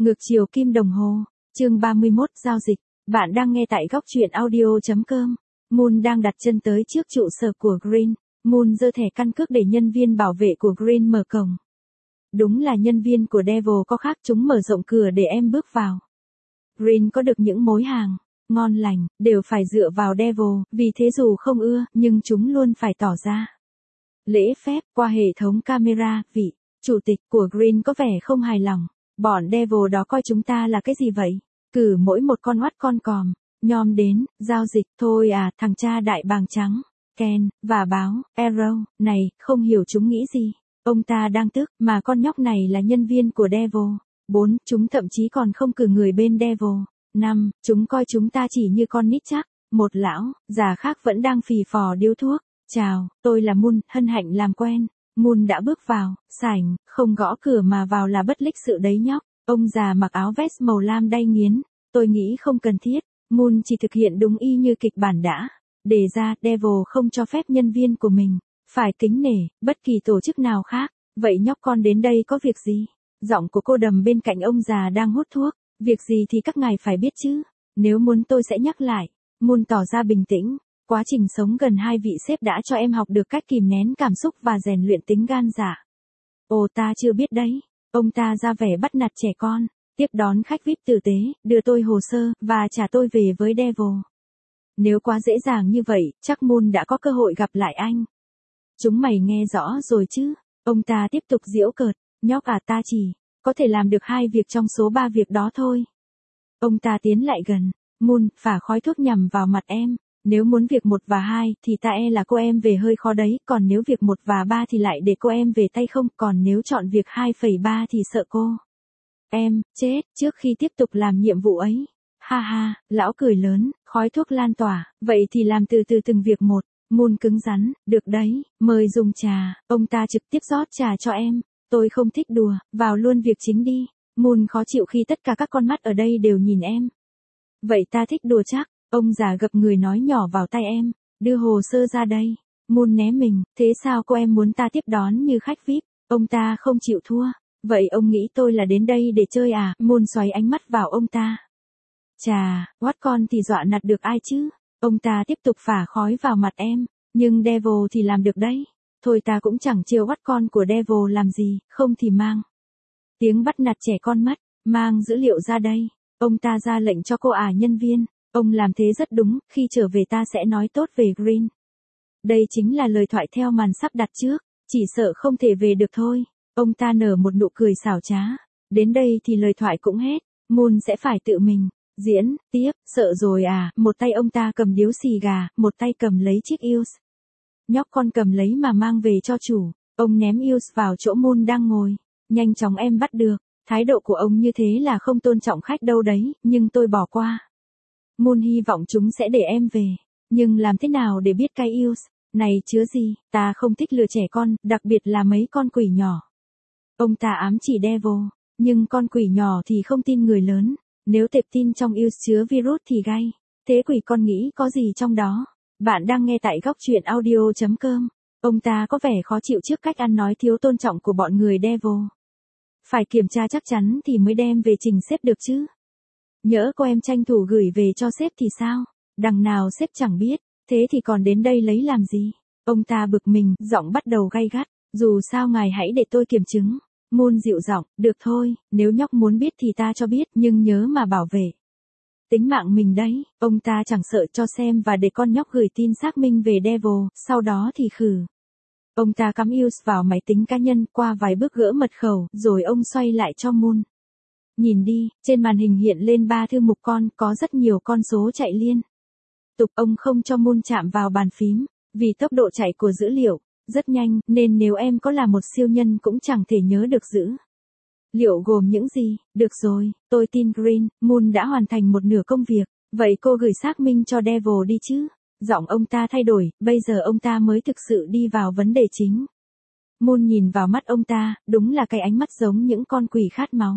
Ngược chiều kim đồng hồ. Chương 31 giao dịch. Bạn đang nghe tại góc truyện audio.com. Moon đang đặt chân tới trước trụ sở của Green. Moon giơ thẻ căn cước để nhân viên bảo vệ của Green mở cổng. Đúng là nhân viên của Devil có khác, chúng mở rộng cửa để em bước vào. Green có được những mối hàng ngon lành, đều phải dựa vào Devil, vì thế dù không ưa, nhưng chúng luôn phải tỏ ra lễ phép qua hệ thống camera. Vị chủ tịch của Green có vẻ không hài lòng. Bọn Devil đó coi chúng ta là cái gì vậy? Cử mỗi một con oắt con còm, nhom đến, giao dịch, thôi à, thằng cha đại bàng trắng, Ken, và báo, Arrow, này, không hiểu chúng nghĩ gì. Ông ta đang tức, mà con nhóc này là nhân viên của Devil. 4. Chúng thậm chí còn không cử người bên Devil. 5. Chúng coi chúng ta chỉ như con nít chắc. Một lão, già khác vẫn đang phì phò điếu thuốc. Chào, tôi là Moon, hân hạnh làm quen. Moon đã bước vào, sảnh, không gõ cửa mà vào là bất lịch sự đấy nhóc. Ông già mặc áo vest màu lam đay nghiến. Tôi nghĩ không cần thiết. Moon chỉ thực hiện đúng y như kịch bản đã đề ra. Devil không cho phép nhân viên của mình phải kính nể bất kỳ tổ chức nào khác. Vậy nhóc con đến đây có việc gì? Giọng của cô đầm bên cạnh ông già đang hút thuốc. Việc gì thì các ngài phải biết chứ. Nếu muốn tôi sẽ nhắc lại. Moon tỏ ra bình tĩnh. Quá trình sống gần hai vị sếp đã cho em học được cách kìm nén cảm xúc và rèn luyện tính gan dạ. Ồ, ta chưa biết đấy. Ông ta ra vẻ bắt nạt trẻ con. Tiếp đón khách VIP tử tế, đưa tôi hồ sơ, và trả tôi về với Devil. Nếu quá dễ dàng như vậy, chắc Moon đã có cơ hội gặp lại anh. Chúng mày nghe rõ rồi chứ? Ông ta tiếp tục giễu cợt. Nhóc à, ta chỉ có thể làm được 2 việc trong số 3 việc đó thôi. Ông ta tiến lại gần. Moon, phả khói thuốc nhằm vào mặt em. Nếu muốn việc 1 và 2 thì ta e là cô em về hơi khó đấy, còn nếu việc 1 và 3 thì lại để cô em về tay không, còn nếu chọn việc 2,3 thì sợ cô em chết trước khi tiếp tục làm nhiệm vụ ấy. Ha ha, lão cười lớn, khói thuốc lan tỏa, vậy thì làm từ từ từng việc một. Moon cứng rắn, được đấy, mời dùng trà. Ông ta trực tiếp rót trà cho em. Tôi không thích đùa, vào luôn việc chính đi. Moon khó chịu khi tất cả các con mắt ở đây đều nhìn em. Vậy ta thích đùa chắc. Ông già gập người nói nhỏ vào tai em. Đưa hồ sơ ra đây. Moon né mình, thế sao cô em muốn ta tiếp đón như khách VIP? Ông ta không chịu thua. Vậy ông nghĩ tôi là đến đây để chơi à? Moon xoáy ánh mắt vào ông ta. Chà, what con thì dọa nạt được ai chứ? Ông ta tiếp tục phả khói vào mặt em. Nhưng Devil thì làm được đấy. Thôi ta cũng chẳng chiều what con của Devil làm gì, không thì mang tiếng bắt nạt trẻ con mất. Mang dữ liệu ra đây. Ông ta ra lệnh cho cô nhân viên. Ông làm thế rất đúng, khi trở về ta sẽ nói tốt về Green. Đây chính là lời thoại theo màn sắp đặt trước, chỉ sợ không thể về được thôi. Ông ta nở một nụ cười xảo trá. Đến đây thì lời thoại cũng hết, Moon sẽ phải tự mình diễn tiếp. Sợ rồi à? Một tay ông ta cầm điếu xì gà, một tay cầm lấy chiếc Ius. Nhóc con cầm lấy mà mang về cho chủ. Ông ném Ius vào chỗ Moon đang ngồi. Nhanh chóng em bắt được. Thái độ của ông như thế là không tôn trọng khách đâu đấy, nhưng tôi bỏ qua. Moon hy vọng chúng sẽ để em về. Nhưng làm thế nào để biết cái Ius này chứa gì? Ta không thích lừa trẻ con, đặc biệt là mấy con quỷ nhỏ. Ông ta ám chỉ Devil. Nhưng con quỷ nhỏ thì không tin người lớn. Nếu tệp tin trong Ius chứa virus thì gay. Thế quỷ con nghĩ có gì trong đó? Bạn đang nghe tại góc truyện audio.com. Ông ta có vẻ khó chịu trước cách ăn nói thiếu tôn trọng của bọn người Devil. Phải kiểm tra chắc chắn thì mới đem về trình sếp được chứ. Nhỡ cô em tranh thủ gửi về cho sếp thì sao? Đằng nào sếp chẳng biết, thế thì còn đến đây lấy làm gì? Ông ta bực mình, giọng bắt đầu gay gắt. Dù sao ngài hãy để tôi kiểm chứng. Moon dịu giọng, được thôi, nếu nhóc muốn biết thì ta cho biết, nhưng nhớ mà bảo vệ tính mạng mình đấy. Ông ta chẳng sợ cho xem và để con nhóc gửi tin xác minh về Devil, sau đó thì khử. Ông ta cắm Ius vào máy tính cá nhân, qua vài bước gỡ mật khẩu, rồi ông xoay lại cho Moon. Nhìn đi, trên màn hình hiện lên 3 thư mục con, có rất nhiều con số chạy liên tục. Ông không cho Moon chạm vào bàn phím, vì tốc độ chạy của dữ liệu rất nhanh, nên nếu em có là một siêu nhân cũng chẳng thể nhớ được dữ liệu gồm những gì. Được rồi, tôi tin Green. Moon đã hoàn thành một nửa công việc, vậy cô gửi xác minh cho Devil đi chứ. Giọng ông ta thay đổi, bây giờ ông ta mới thực sự đi vào vấn đề chính. Moon nhìn vào mắt ông ta, đúng là cái ánh mắt giống những con quỷ khát máu.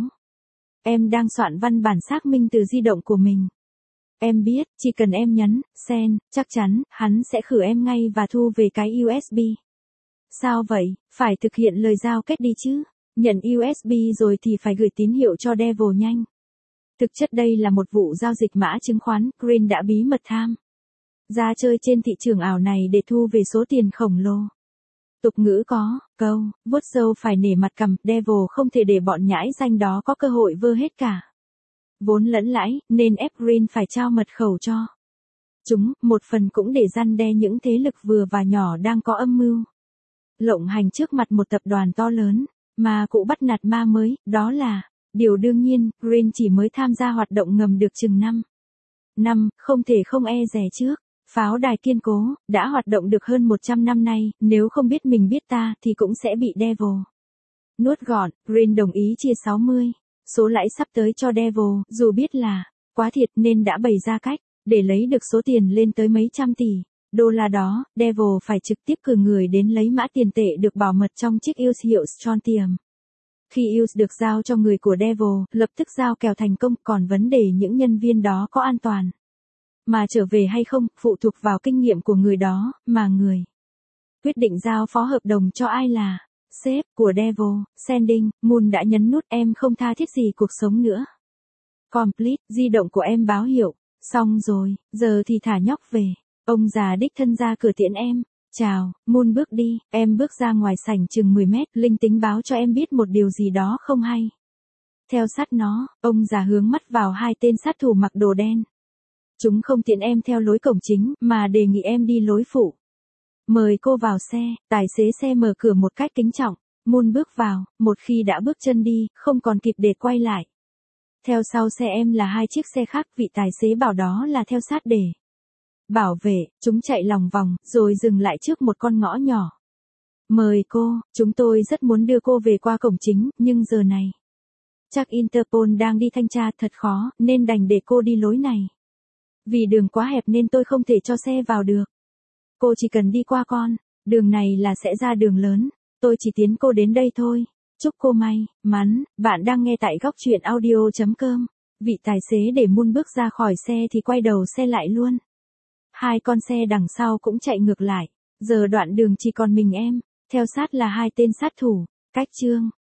Em đang soạn văn bản xác minh từ di động của mình. Em biết, chỉ cần em nhấn send, chắc chắn hắn sẽ khử em ngay và thu về cái USB. Sao vậy? Phải thực hiện lời giao kết đi chứ. Nhận USB rồi thì phải gửi tín hiệu cho Devil nhanh. Thực chất đây là một vụ giao dịch mã chứng khoán, Green đã bí mật tham ra chơi trên thị trường ảo này để thu về số tiền khổng lồ. Tục ngữ có câu, vuốt râu phải nể mặt cằm, Devil không thể để bọn nhãi danh đó có cơ hội vơ hết cả vốn lẫn lãi, nên ép Green phải trao mật khẩu cho chúng, một phần cũng để răn đe những thế lực vừa và nhỏ đang có âm mưu lộng hành trước mặt một tập đoàn to lớn, mà cụ bắt nạt ma mới, đó là điều đương nhiên. Green chỉ mới tham gia hoạt động ngầm được chừng 5 năm, không thể không e dè trước. Pháo đài kiên cố, đã hoạt động được hơn 100 năm nay, nếu không biết mình biết ta thì cũng sẽ bị Devil nuốt gọn. Green đồng ý chia 60 số lãi sắp tới cho Devil, dù biết là quá thiệt nên đã bày ra cách để lấy được số tiền lên tới mấy trăm tỷ đô la đó. Devil phải trực tiếp cử người đến lấy mã tiền tệ được bảo mật trong chiếc EOS hiệu Strontium. Khi EOS được giao cho người của Devil, lập tức giao kèo thành công, còn vấn đề những nhân viên đó có an toàn mà trở về hay không, phụ thuộc vào kinh nghiệm của người đó, mà người quyết định giao phó hợp đồng cho ai là sếp của Devil. Sending, Moon đã nhấn nút em không tha thiết gì cuộc sống nữa. Complete, di động của em báo hiệu, xong rồi, giờ thì thả nhóc về. Ông già đích thân ra cửa tiễn em. Chào, Moon bước đi, em bước ra ngoài sảnh chừng 10 mét, linh tính báo cho em biết một điều gì đó không hay. Theo sát nó, ông già hướng mắt vào hai tên sát thủ mặc đồ đen. Chúng không tiễn em theo lối cổng chính, mà đề nghị em đi lối phụ. Mời cô vào xe, tài xế xe mở cửa một cách kính trọng. Moon bước vào, một khi đã bước chân đi, không còn kịp để quay lại. Theo sau xe em là hai chiếc xe khác, vị tài xế bảo đó là theo sát để bảo vệ. Chúng chạy lòng vòng, rồi dừng lại trước một con ngõ nhỏ. Mời cô, chúng tôi rất muốn đưa cô về qua cổng chính, nhưng giờ này chắc Interpol đang đi thanh tra, thật khó, nên đành để cô đi lối này. Vì đường quá hẹp nên tôi không thể cho xe vào được. Cô chỉ cần đi qua con đường này là sẽ ra đường lớn. Tôi chỉ tiến cô đến đây thôi. Chúc cô may mắn. Bạn đang nghe tại góc truyện audio.com. Vị tài xế để Moon bước ra khỏi xe thì quay đầu xe lại luôn. Hai con xe đằng sau cũng chạy ngược lại. Giờ đoạn đường chỉ còn mình em. Theo sát là hai tên sát thủ. Cách chương